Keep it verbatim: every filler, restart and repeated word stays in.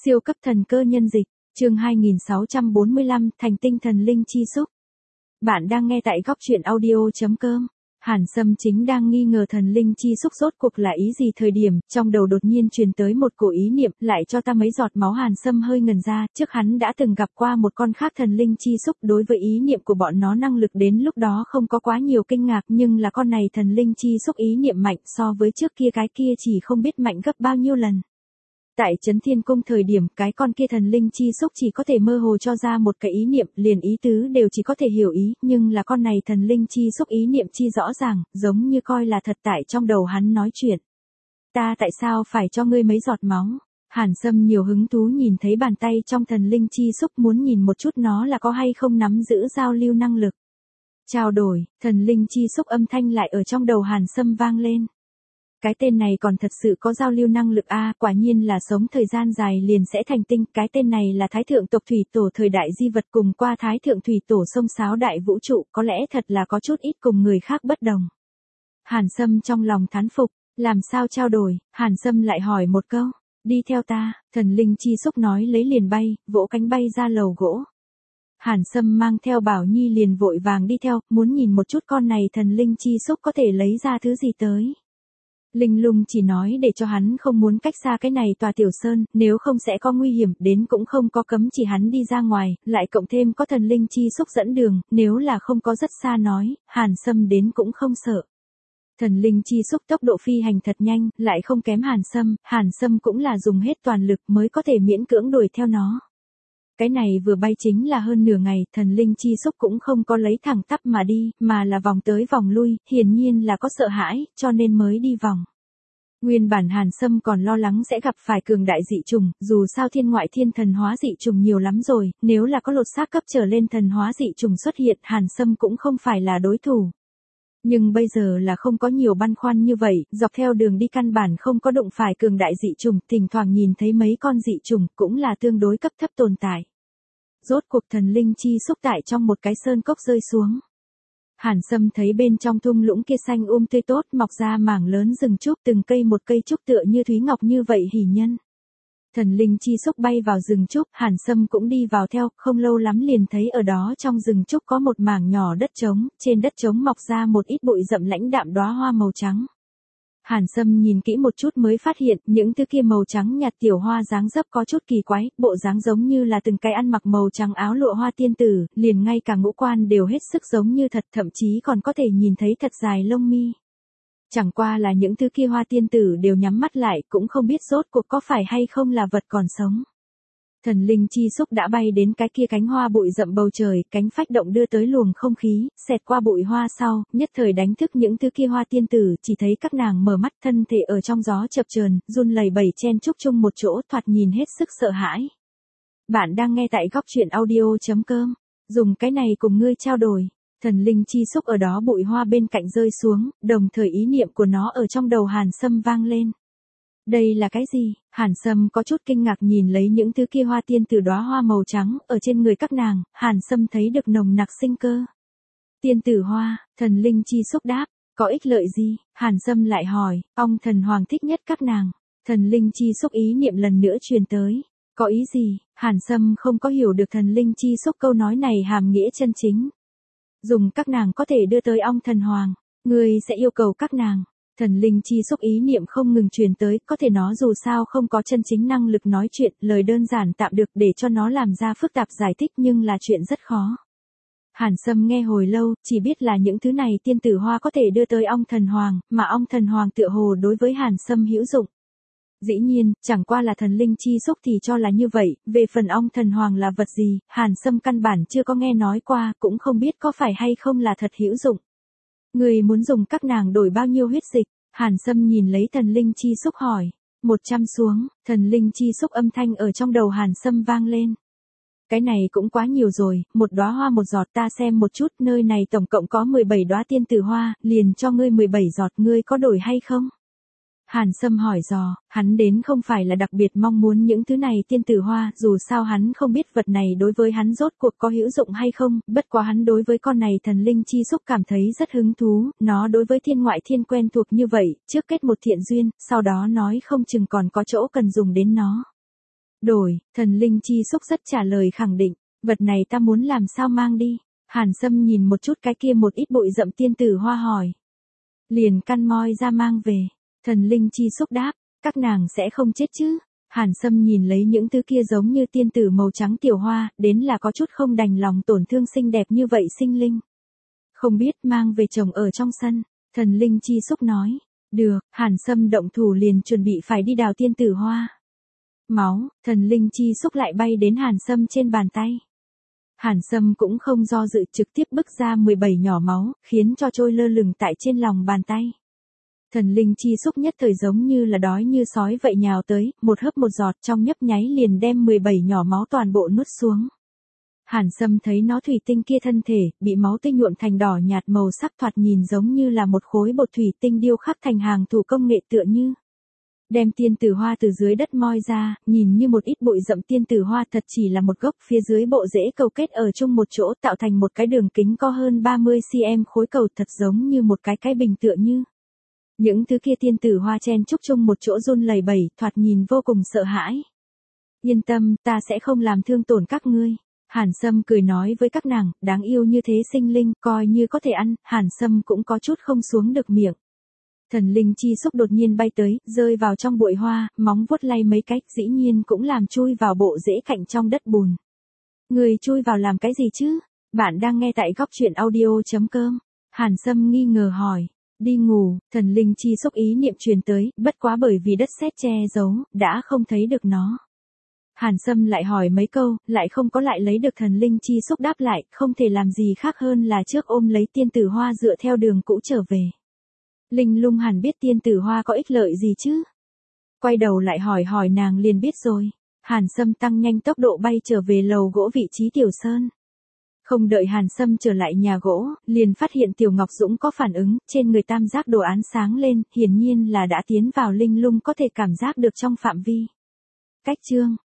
Siêu cấp thần cơ nhân dịch, chương hai nghìn sáu trăm bốn mươi lăm, thành tinh thần linh chi xúc. Bạn đang nghe tại góc truyện audio.com. Hàn Sâm chính đang nghi ngờ thần linh chi xúc rốt cuộc là ý gì thời điểm, trong đầu đột nhiên truyền tới một cổ ý niệm, lại cho ta mấy giọt máu. Hàn Sâm hơi ngần ra, trước hắn đã từng gặp qua một con khác thần linh chi xúc, đối với ý niệm của bọn nó năng lực đến lúc đó không có quá nhiều kinh ngạc, nhưng là con này thần linh chi xúc ý niệm mạnh so với trước kia cái kia chỉ không biết mạnh gấp bao nhiêu lần. Tại Trấn Thiên Cung thời điểm, cái con kia thần linh chi xúc chỉ có thể mơ hồ cho ra một cái ý niệm, liền ý tứ đều chỉ có thể hiểu ý, nhưng là con này thần linh chi xúc ý niệm chi rõ ràng, giống như coi là thật tại trong đầu hắn nói chuyện. Ta tại sao phải cho ngươi mấy giọt máu? Hàn Sâm nhiều hứng thú nhìn thấy bàn tay trong thần linh chi xúc, muốn nhìn một chút nó là có hay không nắm giữ giao lưu năng lực. Trao đổi, thần linh chi xúc âm thanh lại ở trong đầu Hàn Sâm vang lên. Cái tên này còn thật sự có giao lưu năng lực a, à, quả nhiên là sống thời gian dài liền sẽ thành tinh. Cái tên này là Thái Thượng tộc thủy tổ thời đại di vật, cùng qua Thái Thượng thủy tổ sông sáo đại vũ trụ, có lẽ thật là có chút ít cùng người khác bất đồng. Hàn Sâm trong lòng thán phục, làm sao trao đổi? Hàn Sâm lại hỏi một câu, đi theo ta. Thần linh chi xúc nói lấy liền bay, vỗ cánh bay ra lầu gỗ. Hàn Sâm mang theo Bảo Nhi liền vội vàng đi theo, muốn nhìn một chút con này thần linh chi xúc có thể lấy ra thứ gì tới. Linh Lung chỉ nói để cho hắn không muốn cách xa cái này tòa tiểu sơn, nếu không sẽ có nguy hiểm, đến cũng không có cấm chỉ hắn đi ra ngoài, lại cộng thêm có thần linh chi xúc dẫn đường, nếu là không có rất xa nói, Hàn Sâm đến cũng không sợ. Thần linh chi xúc tốc độ phi hành thật nhanh, lại không kém Hàn Sâm, Hàn Sâm cũng là dùng hết toàn lực mới có thể miễn cưỡng đuổi theo nó. Cái này vừa bay chính là hơn nửa ngày, thần linh chi xúc cũng không có lấy thẳng tắp mà đi, mà là vòng tới vòng lui, hiển nhiên là có sợ hãi, cho nên mới đi vòng. Nguyên bản Hàn Sâm còn lo lắng sẽ gặp phải cường đại dị trùng, dù sao thiên ngoại thiên thần hóa dị trùng nhiều lắm rồi, nếu là có lột xác cấp trở lên thần hóa dị trùng xuất hiện, Hàn Sâm cũng không phải là đối thủ. Nhưng bây giờ là không có nhiều băn khoăn như vậy, dọc theo đường đi căn bản không có đụng phải cường đại dị trùng, thỉnh thoảng nhìn thấy mấy con dị trùng cũng là tương đối cấp thấp tồn tại. Rốt cuộc thần linh chi xúc tại trong một cái sơn cốc rơi xuống. Hàn Sâm thấy bên trong thung lũng kia xanh um tươi tốt, mọc ra mảng lớn rừng trúc, từng cây một cây trúc tựa như thúy ngọc như vậy hỉ nhân. Thần linh chi xúc bay vào rừng trúc, Hàn Sâm cũng đi vào theo, không lâu lắm liền thấy ở đó trong rừng trúc có một mảng nhỏ đất trống, trên đất trống mọc ra một ít bụi rậm lãnh đạm đóa hoa màu trắng. Hàn Sâm nhìn kỹ một chút mới phát hiện, những thứ kia màu trắng nhạt tiểu hoa dáng dấp có chút kỳ quái, bộ dáng giống như là từng cái ăn mặc màu trắng áo lụa hoa tiên tử, liền ngay cả ngũ quan đều hết sức giống như thật, thậm chí còn có thể nhìn thấy thật dài lông mi. Chẳng qua là những thứ kia hoa tiên tử đều nhắm mắt lại, cũng không biết rốt cuộc có phải hay không là vật còn sống. Thần linh chi xúc đã bay đến cái kia cánh hoa bụi rậm bầu trời, cánh phách động đưa tới luồng không khí, xẹt qua bụi hoa sau, nhất thời đánh thức những thứ kia hoa tiên tử, chỉ thấy các nàng mở mắt, thân thể ở trong gió chập chờn, run lẩy bẩy chen chúc chung một chỗ, thoạt nhìn hết sức sợ hãi. Bạn đang nghe tại góc truyện audio.com, dùng cái này cùng ngươi trao đổi. Thần linh chi xúc ở đó bụi hoa bên cạnh rơi xuống, đồng thời ý niệm của nó ở trong đầu Hàn Sâm vang lên. Đây là cái gì? Hàn Sâm có chút kinh ngạc nhìn lấy những thứ kia hoa tiên tử đóa hoa màu trắng, ở trên người các nàng, Hàn Sâm thấy được nồng nặc sinh cơ. Tiên tử hoa, thần linh chi xúc đáp, có ích lợi gì? Hàn Sâm lại hỏi, ông thần hoàng thích nhất các nàng. Thần linh chi xúc ý niệm lần nữa truyền tới. Có ý gì? Hàn Sâm không có hiểu được thần linh chi xúc câu nói này hàm nghĩa chân chính. Dùng các nàng có thể đưa tới ông thần hoàng, ngươi sẽ yêu cầu các nàng. Thần linh chi xúc ý niệm không ngừng truyền tới, có thể nó dù sao không có chân chính năng lực nói chuyện, lời đơn giản tạm được để cho nó làm ra phức tạp giải thích nhưng là chuyện rất khó. Hàn Sâm nghe hồi lâu, chỉ biết là những thứ này tiên tử hoa có thể đưa tới ông thần hoàng, mà ông thần hoàng tựa hồ đối với Hàn Sâm hữu dụng. Dĩ nhiên, chẳng qua là thần linh chi xúc thì cho là như vậy, về phần ông thần hoàng là vật gì, Hàn Sâm căn bản chưa có nghe nói qua, cũng không biết có phải hay không là thật hữu dụng. Người muốn dùng các nàng đổi bao nhiêu huyết dịch? Hàn Sâm nhìn lấy thần linh chi xúc hỏi. Một trăm xuống, thần linh chi xúc âm thanh ở trong đầu Hàn Sâm vang lên. Cái này cũng quá nhiều rồi, một đóa hoa một giọt, ta xem một chút, nơi này tổng cộng có mười bảy đóa tiên tử hoa, liền cho ngươi mười bảy giọt, ngươi có đổi hay không? Hàn Sâm hỏi dò, hắn đến không phải là đặc biệt mong muốn những thứ này tiên tử hoa, dù sao hắn không biết vật này đối với hắn rốt cuộc có hữu dụng hay không, bất quá hắn đối với con này thần linh chi xúc cảm thấy rất hứng thú, nó đối với thiên ngoại thiên quen thuộc như vậy, trước kết một thiện duyên, sau đó nói không chừng còn có chỗ cần dùng đến nó. Đổi, thần linh chi xúc rất trả lời khẳng định, vật này ta muốn làm sao mang đi. Hàn Sâm nhìn một chút cái kia một ít bụi rậm tiên tử hoa hỏi. Liền căn moi ra mang về. Thần linh chi xúc đáp, các nàng sẽ không chết chứ. Hàn Sâm nhìn lấy những thứ kia giống như tiên tử màu trắng tiểu hoa, đến là có chút không đành lòng tổn thương xinh đẹp như vậy sinh linh. Không biết mang về trồng ở trong sân, thần linh chi xúc nói. Được, Hàn Sâm động thủ liền chuẩn bị phải đi đào tiên tử hoa. Máu, thần linh chi xúc lại bay đến Hàn Sâm trên bàn tay. Hàn Sâm cũng không do dự trực tiếp bức ra mười bảy nhỏ máu, khiến cho trôi lơ lửng tại trên lòng bàn tay. Thần linh chi xúc nhất thời giống như là đói như sói vậy nhào tới, một hớp một giọt trong nhấp nháy liền đem mười bảy nhỏ máu toàn bộ nuốt xuống. Hàn Sâm thấy nó thủy tinh kia thân thể, bị máu tươi nhuộm thành đỏ nhạt màu sắc thoạt nhìn giống như là một khối bột thủy tinh điêu khắc thành hàng thủ công nghệ tựa như. Đem tiên tử hoa từ dưới đất moi ra, nhìn như một ít bụi rậm tiên tử hoa thật chỉ là một gốc, phía dưới bộ rễ cầu kết ở chung một chỗ tạo thành một cái đường kính có hơn ba mươi xăng-ti-mét khối cầu thật giống như một cái cái bình tựa như. Những thứ kia tiên tử hoa chen chúc chung một chỗ run lẩy bẩy, thoạt nhìn vô cùng sợ hãi. Yên tâm, ta sẽ không làm thương tổn các ngươi. Hàn Sâm cười nói với các nàng, đáng yêu như thế sinh linh, coi như có thể ăn, Hàn Sâm cũng có chút không xuống được miệng. Thần linh chi xúc đột nhiên bay tới, rơi vào trong bụi hoa, móng vuốt lay mấy cách, dĩ nhiên cũng làm chui vào bộ rễ cạnh trong đất bùn. Người chui vào làm cái gì chứ? Bạn đang nghe tại góc truyện audio chấm com. Hàn Sâm nghi ngờ hỏi. Đi ngủ, thần linh chi xúc ý niệm truyền tới, bất quá bởi vì đất sét che giấu, đã không thấy được nó. Hàn Sâm lại hỏi mấy câu, lại không có lại lấy được thần linh chi xúc đáp lại, không thể làm gì khác hơn là trước ôm lấy tiên tử hoa dựa theo đường cũ trở về. Linh Lung hẳn biết tiên tử hoa có ích lợi gì chứ? Quay đầu lại hỏi hỏi nàng liền biết rồi. Hàn Sâm tăng nhanh tốc độ bay trở về lầu gỗ vị trí Tiểu Sơn. Không đợi Hàn Sâm trở lại nhà gỗ, liền phát hiện Tiểu Ngọc Dũng có phản ứng, trên người tam giác đồ án sáng lên, hiển nhiên là đã tiến vào Linh Lung có thể cảm giác được trong phạm vi. Cách chương